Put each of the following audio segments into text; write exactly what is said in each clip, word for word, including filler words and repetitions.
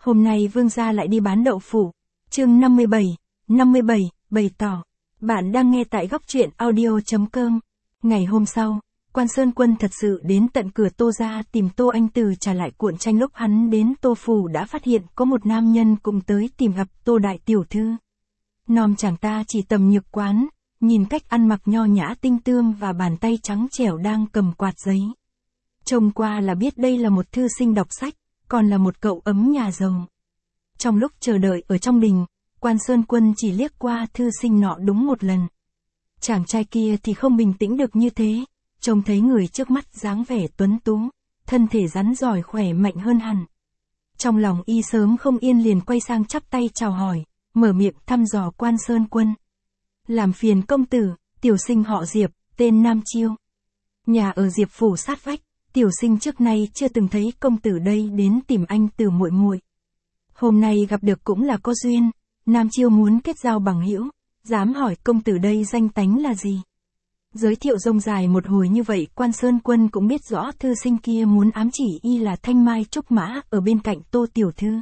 Hôm nay Vương gia lại đi bán đậu phụ. Chương năm mươi bảy, năm mươi bảy, bày tỏ. Bạn đang nghe tại góc truyện audio.com. Ngày hôm sau, Quan Sơn Quân thật sự đến tận cửa Tô gia tìm Tô Anh Từ trả lại cuộn tranh. Lúc hắn đến Tô phủ đã phát hiện có một nam nhân cùng tới tìm gặp Tô đại tiểu thư. Nom chàng ta chỉ tầm nhược quán, nhìn cách ăn mặc nho nhã tinh tươm và bàn tay trắng trẻo đang cầm quạt giấy. Trông qua là biết đây là một thư sinh đọc sách, còn là một cậu ấm nhà giàu. Trong lúc chờ đợi ở trong đình, Quan Sơn Quân chỉ liếc qua thư sinh nọ đúng một lần. Chàng trai kia thì không bình tĩnh được như thế, trông thấy người trước mắt dáng vẻ tuấn tú, thân thể rắn giỏi khỏe mạnh hơn hẳn. Trong lòng y sớm không yên liền quay sang chắp tay chào hỏi, mở miệng thăm dò Quan Sơn Quân. Làm phiền công tử, tiểu sinh họ Diệp, tên Nam Chiêu. Nhà ở Diệp phủ sát vách, tiểu sinh trước nay chưa từng thấy công tử đây đến tìm anh Từ muội muội. Hôm nay gặp được cũng là có duyên, Nam Chiêu muốn kết giao bằng hữu, dám hỏi công tử đây danh tánh là gì. Giới thiệu rông dài một hồi như vậy, Quan Sơn Quân cũng biết rõ thư sinh kia muốn ám chỉ y là Thanh Mai Trúc Mã ở bên cạnh Tô tiểu thư.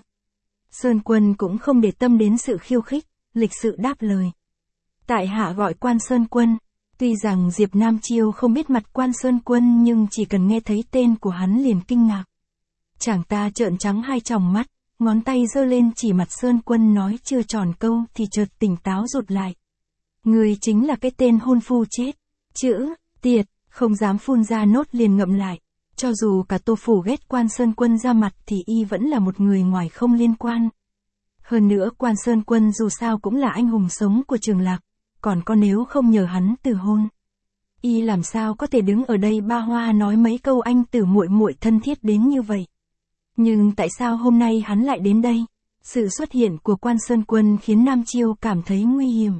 Sơn Quân cũng không để tâm đến sự khiêu khích, lịch sự đáp lời. Tại hạ gọi Quan Sơn Quân. Tuy rằng Diệp Nam Chiêu không biết mặt Quan Sơn Quân nhưng chỉ cần nghe thấy tên của hắn liền kinh ngạc. Chàng ta trợn trắng hai tròng mắt, ngón tay giơ lên chỉ mặt Sơn Quân nói chưa tròn câu thì chợt tỉnh táo rụt lại. Người chính là cái tên hôn phu chết. Chữ, tiệt, không dám phun ra nốt liền ngậm lại. Cho dù cả Tô phủ ghét Quan Sơn Quân ra mặt thì y vẫn là một người ngoài không liên quan. Hơn nữa Quan Sơn Quân dù sao cũng là anh hùng sống của Trường Lạc, còn có nếu không nhờ hắn từ hôn, y làm sao có thể đứng ở đây ba hoa nói mấy câu anh Từ muội muội thân thiết đến như vậy. Nhưng tại sao hôm nay hắn lại đến đây? Sự xuất hiện của Quan Sơn Quân khiến Nam Chiêu cảm thấy nguy hiểm.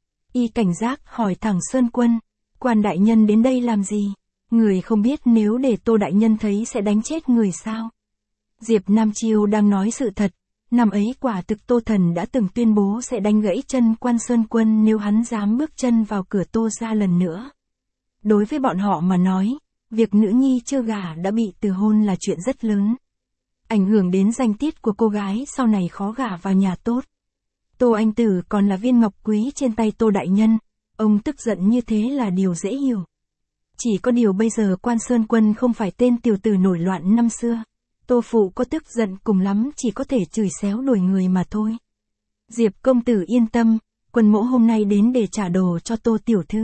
Y cảnh giác hỏi thẳng Sơn Quân, Quan đại nhân đến đây làm gì? Người không biết nếu để Tô đại nhân thấy sẽ đánh chết người sao? Diệp Nam Chiêu đang nói sự thật. Năm ấy quả thực Tô Thần đã từng tuyên bố sẽ đánh gãy chân Quan Sơn Quân nếu hắn dám bước chân vào cửa Tô gia lần nữa. Đối với bọn họ mà nói, việc nữ nhi chưa gả đã bị từ hôn là chuyện rất lớn. Ảnh hưởng đến danh tiết của cô gái sau này khó gả vào nhà tốt. Tô Anh Tử còn là viên ngọc quý trên tay Tô đại nhân, ông tức giận như thế là điều dễ hiểu. Chỉ có điều bây giờ Quan Sơn Quân không phải tên tiểu tử nổi loạn năm xưa. Tô phụ có tức giận cùng lắm chỉ có thể chửi xéo đuổi người mà thôi. Diệp công tử yên tâm, Quân mỗ hôm nay đến để trả đồ cho Tô tiểu thư.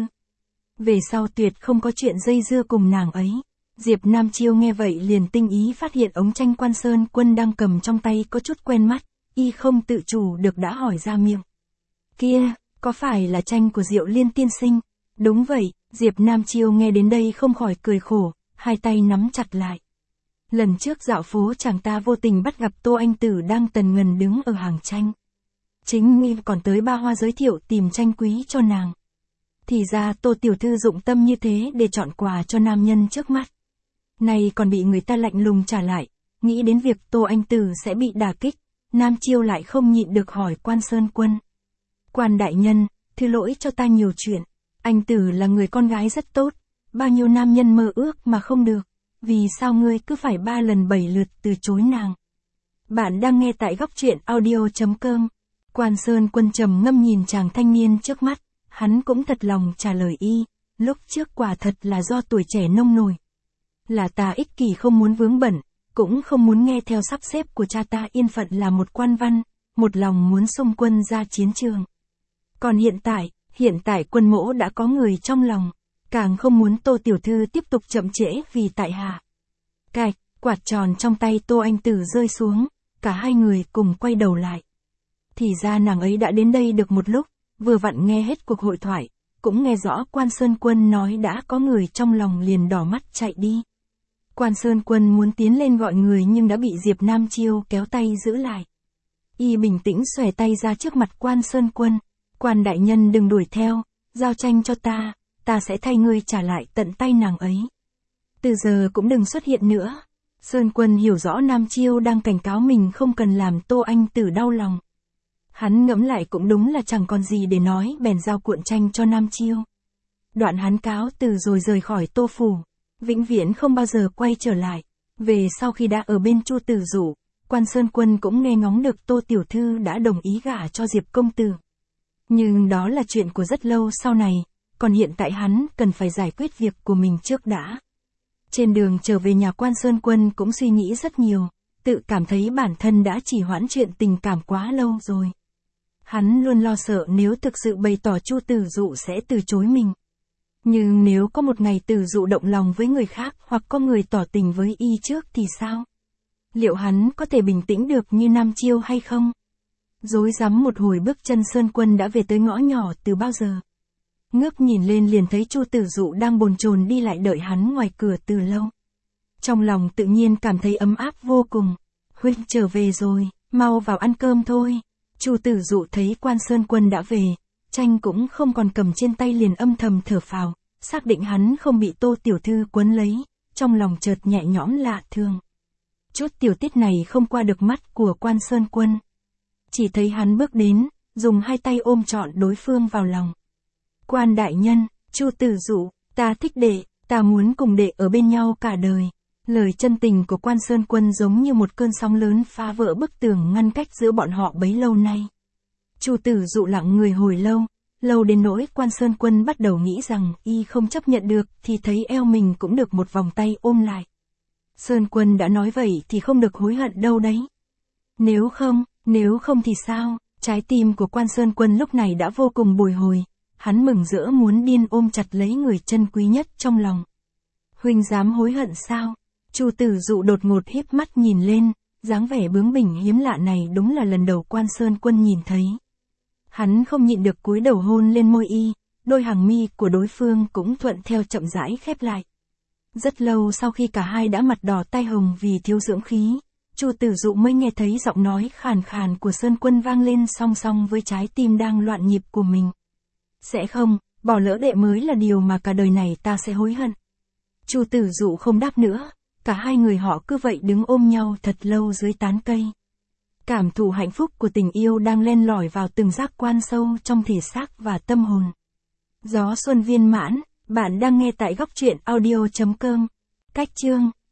Về sau tuyệt không có chuyện dây dưa cùng nàng ấy. Diệp Nam Chiêu nghe vậy liền tinh ý phát hiện ống tranh Quan Sơn Quân đang cầm trong tay có chút quen mắt, y không tự chủ được đã hỏi ra miệng. Kia, có phải là tranh của Diệu Liên tiên sinh? Đúng vậy, Diệp Nam Chiêu nghe đến đây không khỏi cười khổ, hai tay nắm chặt lại. Lần trước dạo phố chàng ta vô tình bắt gặp Tô Anh Tử đang tần ngần đứng ở hàng tranh. Chính y còn tới ba hoa giới thiệu tìm tranh quý cho nàng. Thì ra Tô tiểu thư dụng tâm như thế để chọn quà cho nam nhân trước mắt. Này còn bị người ta lạnh lùng trả lại, nghĩ đến việc Tô Anh Tử sẽ bị đả kích, Nam Chiêu lại không nhịn được hỏi Quan Sơn Quân. Quan đại nhân, thứ lỗi cho ta nhiều chuyện, anh Tử là người con gái rất tốt, bao nhiêu nam nhân mơ ước mà không được. Vì sao ngươi cứ phải ba lần bảy lượt từ chối nàng? Bạn đang nghe tại góc truyện audio.com. Quan Sơn Quân trầm ngâm nhìn chàng thanh niên trước mắt, hắn cũng thật lòng trả lời y, lúc trước quả thật là do tuổi trẻ nông nổi. Là ta ích kỷ không muốn vướng bận, cũng không muốn nghe theo sắp xếp của cha ta yên phận là một quan văn, một lòng muốn xung quân ra chiến trường. Còn hiện tại, hiện tại Quân mỗ đã có người trong lòng. Càng không muốn Tô tiểu thư tiếp tục chậm trễ vì tại hạ. Cạch, quạt tròn trong tay Tô Anh Tử rơi xuống, cả hai người cùng quay đầu lại. Thì ra nàng ấy đã đến đây được một lúc, vừa vặn nghe hết cuộc hội thoại, cũng nghe rõ Quan Sơn Quân nói đã có người trong lòng liền đỏ mắt chạy đi. Quan Sơn Quân muốn tiến lên gọi người nhưng đã bị Diệp Nam Chiêu kéo tay giữ lại. Y bình tĩnh xòe tay ra trước mặt Quan Sơn Quân. Quan đại nhân đừng đuổi theo, giao tranh cho ta. Ta sẽ thay ngươi trả lại tận tay nàng ấy. Từ giờ cũng đừng xuất hiện nữa. Sơn Quân hiểu rõ Nam Chiêu đang cảnh cáo mình không cần làm Tô Anh Tử đau lòng. Hắn ngẫm lại cũng đúng là chẳng còn gì để nói, bèn giao cuộn tranh cho Nam Chiêu. Đoạn hắn cáo từ rồi rời khỏi Tô phủ, vĩnh viễn không bao giờ quay trở lại. Về sau khi đã ở bên Chu Tử Dụ, Quan Sơn Quân cũng nghe ngóng được Tô Tiểu Thư đã đồng ý gả cho Diệp Công Tử. Nhưng đó là chuyện của rất lâu sau này, còn hiện tại hắn cần phải giải quyết việc của mình trước đã. Trên đường trở về nhà Quan Sơn Quân cũng suy nghĩ rất nhiều, tự cảm thấy bản thân đã trì hoãn chuyện tình cảm quá lâu rồi. Hắn luôn lo sợ nếu thực sự bày tỏ Chu Tử Dụ sẽ từ chối mình. Nhưng nếu có một ngày Tử Dụ động lòng với người khác hoặc có người tỏ tình với y trước thì sao? Liệu hắn có thể bình tĩnh được như Nam Chiêu hay không? Rối rắm một hồi bước chân Sơn Quân đã về tới ngõ nhỏ từ bao giờ. Ngước nhìn lên liền thấy Chu Tử Dụ đang bồn chồn đi lại đợi hắn ngoài cửa từ lâu. Trong lòng tự nhiên cảm thấy ấm áp vô cùng. Huynh trở về rồi, mau vào ăn cơm thôi. Chu Tử Dụ thấy Quan Sơn Quân đã về, tranh cũng không còn cầm trên tay liền âm thầm thở phào, xác định hắn không bị Tô Tiểu Thư quấn lấy, trong lòng chợt nhẹ nhõm lạ thường. Chút tiểu tiết này không qua được mắt của Quan Sơn Quân. Chỉ thấy hắn bước đến, dùng hai tay ôm trọn đối phương vào lòng. Quan đại nhân, Chu Tử Dụ, ta thích đệ, ta muốn cùng đệ ở bên nhau cả đời. Lời chân tình của Quan Sơn Quân giống như một cơn sóng lớn phá vỡ bức tường ngăn cách giữa bọn họ bấy lâu nay. Chu Tử Dụ lặng người hồi lâu, lâu đến nỗi Quan Sơn Quân bắt đầu nghĩ rằng y không chấp nhận được thì thấy eo mình cũng được một vòng tay ôm lại. Sơn Quân đã nói vậy thì không được hối hận đâu đấy. Nếu không, nếu không thì sao? Trái tim của Quan Sơn Quân lúc này đã vô cùng bồi hồi, hắn mừng rỡ muốn điên ôm chặt lấy người chân quý nhất trong lòng. Huynh dám hối hận sao? Chu Tử Dụ đột ngột híp mắt nhìn lên, dáng vẻ bướng bỉnh hiếm lạ này đúng là lần đầu Quan Sơn Quân nhìn thấy. Hắn không nhịn được cúi đầu hôn lên môi y, đôi hàng mi của đối phương cũng thuận theo chậm rãi khép lại. Rất lâu sau khi cả hai đã mặt đỏ tai hồng vì thiếu dưỡng khí, Chu Tử Dụ mới nghe thấy giọng nói khàn khàn của Sơn Quân vang lên song song với trái tim đang loạn nhịp của mình. Sẽ không, bỏ lỡ đệ mới là điều mà cả đời này ta sẽ hối hận. Chu Tử Dụ không đáp nữa, cả hai người họ cứ vậy đứng ôm nhau thật lâu dưới tán cây. Cảm thụ hạnh phúc của tình yêu đang len lỏi vào từng giác quan sâu trong thể xác và tâm hồn. Gió xuân viên mãn, bạn đang nghe tại góc truyện audio chấm com. Cách chương